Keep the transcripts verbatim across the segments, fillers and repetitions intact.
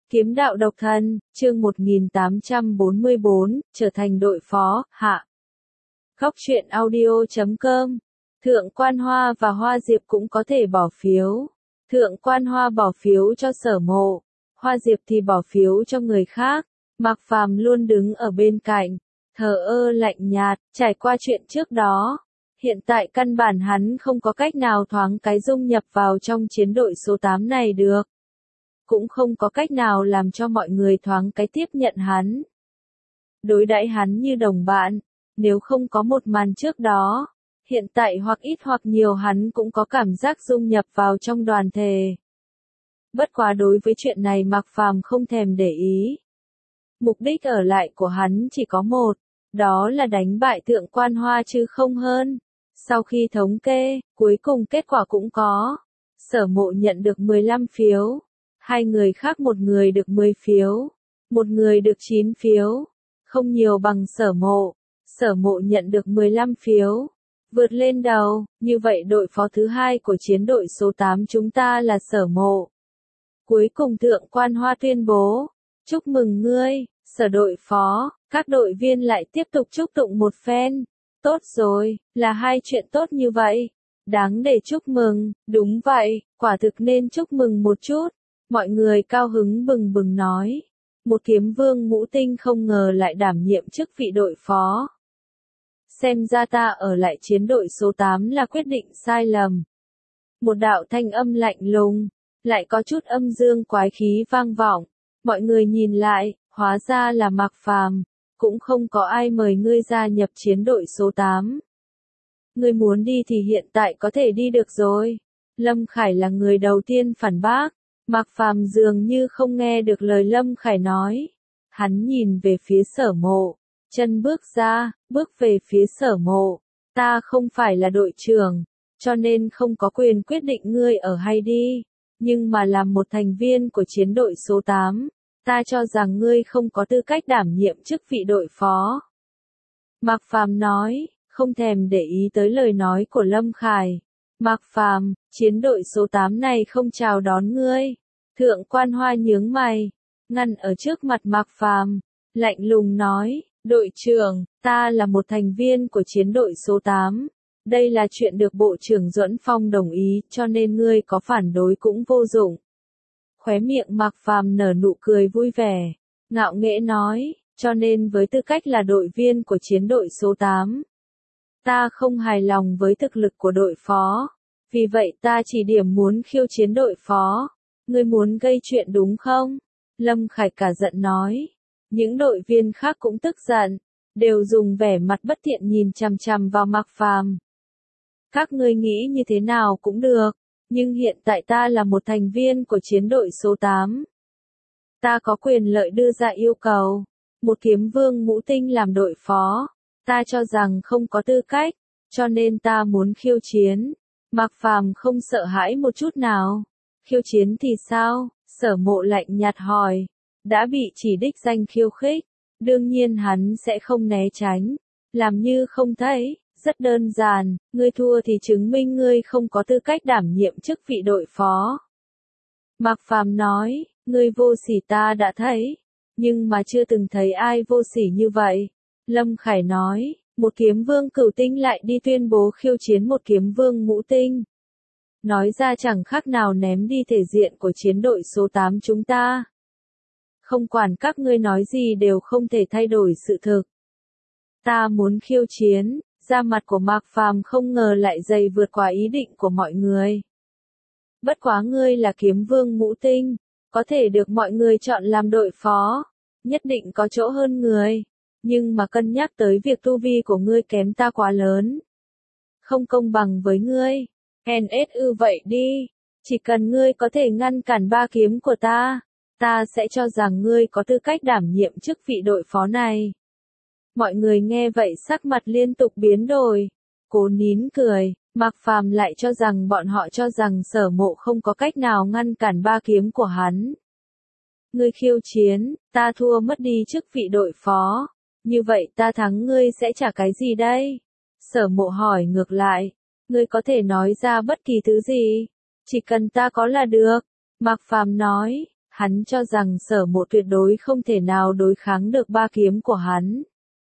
Kiếm đạo độc thân, chương một nghìn tám trăm bốn mươi bốn, trở thành đội phó, hạ. Góc truyện audio chấm com. Thượng Quan Hoa và Hoa Diệp cũng có thể bỏ phiếu. Thượng Quan Hoa bỏ phiếu cho Sở Mộ, Hoa Diệp thì bỏ phiếu cho người khác. Mạc Phàm luôn đứng ở bên cạnh, thờ ơ lạnh nhạt, trải qua chuyện trước đó. Hiện tại căn bản hắn không có cách nào thoáng cái dung nhập vào trong chiến đội số tám này được. Cũng không có cách nào làm cho mọi người thoáng cái tiếp nhận hắn. Đối đãi hắn như đồng bạn, nếu không có một màn trước đó, hiện tại hoặc ít hoặc nhiều hắn cũng có cảm giác dung nhập vào trong đoàn thể. Bất quá đối với chuyện này Mạc Phàm không thèm để ý. Mục đích ở lại của hắn chỉ có một, đó là đánh bại Thượng Quan Hoa chứ không hơn. Sau khi thống kê, cuối cùng kết quả cũng có. Sở Mộ nhận được mười lăm phiếu. Hai người khác một người được mười phiếu, một người được chín phiếu, không nhiều bằng Sở Mộ. Sở Mộ nhận được mười lăm phiếu, vượt lên đầu, như vậy đội phó thứ hai của chiến đội số tám chúng ta là Sở Mộ. Cuối cùng Thượng Quan Hoa tuyên bố, chúc mừng ngươi, Sở đội phó, các đội viên lại tiếp tục chúc tụng một phen. Tốt rồi, là hai chuyện tốt như vậy, đáng để chúc mừng, đúng vậy, quả thực nên chúc mừng một chút. Mọi người cao hứng bừng bừng nói. Một kiếm vương ngũ tinh không ngờ lại đảm nhiệm chức vị đội phó. Xem ra ta ở lại chiến đội số tám là quyết định sai lầm. Một đạo thanh âm lạnh lùng, lại có chút âm dương quái khí vang vọng. Mọi người nhìn lại, hóa ra là Mạc Phàm, cũng không có ai mời ngươi gia nhập chiến đội số tám. Ngươi muốn đi thì hiện tại có thể đi được rồi. Lâm Khải là người đầu tiên phản bác. Mạc Phàm dường như không nghe được lời Lâm Khải nói. Hắn nhìn về phía Sở Mộ, chân bước ra, bước về phía Sở Mộ. Ta không phải là đội trưởng, cho nên không có quyền quyết định ngươi ở hay đi. Nhưng mà làm một thành viên của chiến đội số tám, ta cho rằng ngươi không có tư cách đảm nhiệm chức vị đội phó. Mạc Phàm nói, không thèm để ý tới lời nói của Lâm Khải. Mạc Phàm, chiến đội số tám này không chào đón ngươi. Thượng Quan Hoa nhướng mày, ngăn ở trước mặt Mạc Phàm, lạnh lùng nói, đội trưởng, ta là một thành viên của chiến đội số tám. Đây là chuyện được Bộ trưởng Duẫn Phong đồng ý, cho nên ngươi có phản đối cũng vô dụng. Khóe miệng Mạc Phàm nở nụ cười vui vẻ, ngạo nghễ nói, cho nên với tư cách là đội viên của chiến đội số tám, ta không hài lòng với thực lực của đội phó. Vì vậy ta chỉ điểm muốn khiêu chiến đội phó. Ngươi muốn gây chuyện đúng không? Lâm Khải cả giận nói. Những đội viên khác cũng tức giận, đều dùng vẻ mặt bất thiện nhìn chằm chằm vào Mạc Phàm. Các ngươi nghĩ như thế nào cũng được, nhưng hiện tại ta là một thành viên của chiến đội số tám. Ta có quyền lợi đưa ra yêu cầu. Một kiếm vương ngũ tinh làm đội phó. Ta cho rằng không có tư cách, cho nên ta muốn khiêu chiến. Mạc Phàm không sợ hãi một chút nào. Khiêu chiến thì sao? Sở Mộ lạnh nhạt hỏi. Đã bị chỉ đích danh khiêu khích, đương nhiên hắn sẽ không né tránh. Làm như không thấy, rất đơn giản, ngươi thua thì chứng minh ngươi không có tư cách đảm nhiệm chức vị đội phó. Mạc Phàm nói, ngươi vô sỉ ta đã thấy, nhưng mà chưa từng thấy ai vô sỉ như vậy. Lâm Khải nói, một kiếm vương cửu tinh lại đi tuyên bố khiêu chiến một kiếm vương ngũ tinh. Nói ra chẳng khác nào ném đi thể diện của chiến đội số tám chúng ta. Không quản các ngươi nói gì đều không thể thay đổi sự thực. Ta muốn khiêu chiến, da mặt của Mạc Phàm không ngờ lại dày vượt qua ý định của mọi người. Bất quá ngươi là kiếm vương ngũ tinh, có thể được mọi người chọn làm đội phó, nhất định có chỗ hơn người. Nhưng mà cân nhắc tới việc tu vi của ngươi kém ta quá lớn. Không công bằng với ngươi. en ét u vậy đi, chỉ cần ngươi có thể ngăn cản ba kiếm của ta, ta sẽ cho rằng ngươi có tư cách đảm nhiệm chức vị đội phó này. Mọi người nghe vậy sắc mặt liên tục biến đổi, cố nín cười. Mạc Phàm lại cho rằng bọn họ cho rằng Sở Mộ không có cách nào ngăn cản ba kiếm của hắn. Ngươi khiêu chiến, ta thua mất đi chức vị đội phó, như vậy ta thắng ngươi sẽ trả cái gì đây? Sở Mộ hỏi ngược lại. Ngươi có thể nói ra bất kỳ thứ gì, chỉ cần ta có là được. Mạc Phàm nói, Hắn cho rằng Sở Mộ tuyệt đối không thể nào đối kháng được ba kiếm của hắn.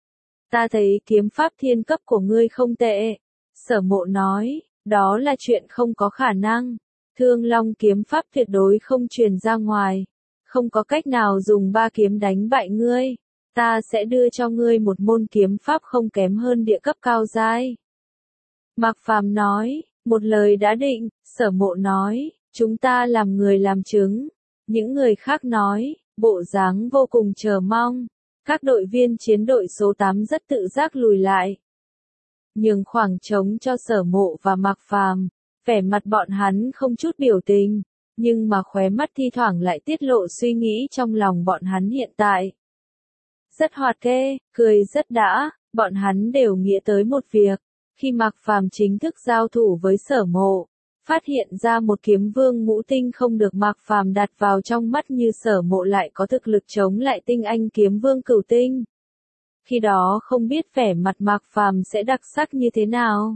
Ta thấy kiếm pháp thiên cấp của ngươi không tệ. Sở Mộ nói, đó là chuyện không có khả năng. Thương Long kiếm pháp tuyệt đối không truyền ra ngoài. Không có cách nào dùng ba kiếm đánh bại ngươi. Ta sẽ đưa cho ngươi một môn kiếm pháp không kém hơn địa cấp cao giai. Mạc Phàm nói, một lời đã định. Sở Mộ nói, chúng ta làm người làm chứng. Những người khác nói, bộ dáng vô cùng chờ mong. Các đội viên chiến đội số tám rất tự giác lùi lại. Nhường khoảng trống cho Sở Mộ và Mạc Phàm, vẻ mặt bọn hắn không chút biểu tình, nhưng mà khóe mắt thi thoảng lại tiết lộ suy nghĩ trong lòng bọn hắn hiện tại. Rất hoạt kê, cười rất đã, bọn hắn đều nghĩ tới một việc, khi Mạc Phàm chính thức giao thủ với Sở Mộ, phát hiện ra một kiếm vương ngũ tinh không được Mạc Phàm đặt vào trong mắt như Sở Mộ lại có thực lực chống lại tinh anh kiếm vương cửu tinh. Khi đó không biết vẻ mặt Mạc Phàm sẽ đặc sắc như thế nào.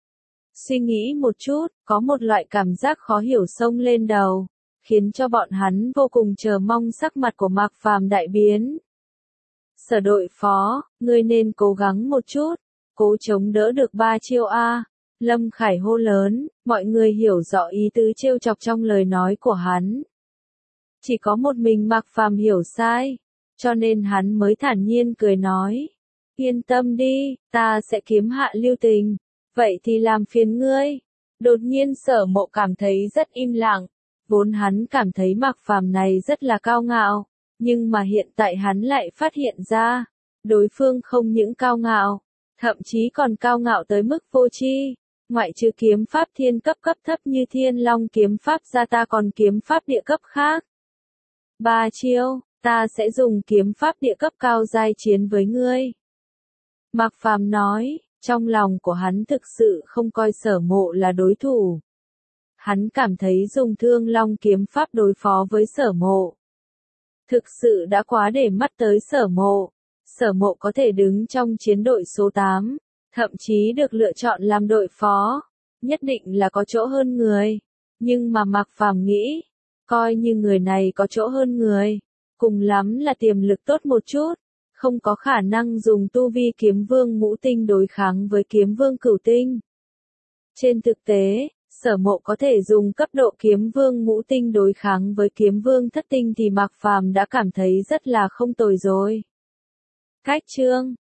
Suy nghĩ một chút, có một loại cảm giác khó hiểu xông lên đầu, khiến cho bọn hắn vô cùng chờ mong sắc mặt của Mạc Phàm đại biến. Sở đội phó, ngươi nên cố gắng một chút, cố chống đỡ được ba chiêu a. Lâm Khải hô lớn, mọi người hiểu rõ ý tứ trêu chọc trong lời nói của hắn. Chỉ có một mình Mạc Phàm hiểu sai, cho nên hắn mới thản nhiên cười nói, yên tâm đi, ta sẽ kiếm hạ lưu tình, vậy thì làm phiền ngươi. Đột nhiên Sở Mộ cảm thấy rất im lặng, vốn hắn cảm thấy Mạc Phàm này rất là cao ngạo, nhưng mà hiện tại hắn lại phát hiện ra, đối phương không những cao ngạo, thậm chí còn cao ngạo tới mức vô tri. Ngoại trừ kiếm pháp thiên cấp cấp thấp như Thiên Long kiếm pháp ra ta còn kiếm pháp địa cấp khác. Ba chiêu, ta sẽ dùng kiếm pháp địa cấp cao giai chiến với ngươi. Mạc Phàm nói, trong lòng của hắn thực sự không coi Sở Mộ là đối thủ. Hắn cảm thấy dùng Thương Long kiếm pháp đối phó với Sở Mộ thực sự đã quá để mắt tới Sở Mộ. Sở Mộ có thể đứng trong chiến đội số tám, thậm chí được lựa chọn làm đội phó, nhất định là có chỗ hơn người. Nhưng mà Mạc Phàm nghĩ, coi như người này có chỗ hơn người, cùng lắm là tiềm lực tốt một chút, không có khả năng dùng tu vi kiếm vương ngũ tinh đối kháng với kiếm vương cửu tinh. Trên thực tế, Sở Mộ có thể dùng cấp độ kiếm vương ngũ tinh đối kháng với kiếm vương thất tinh thì Mạc Phàm đã cảm thấy rất là không tồi rồi. Cách chương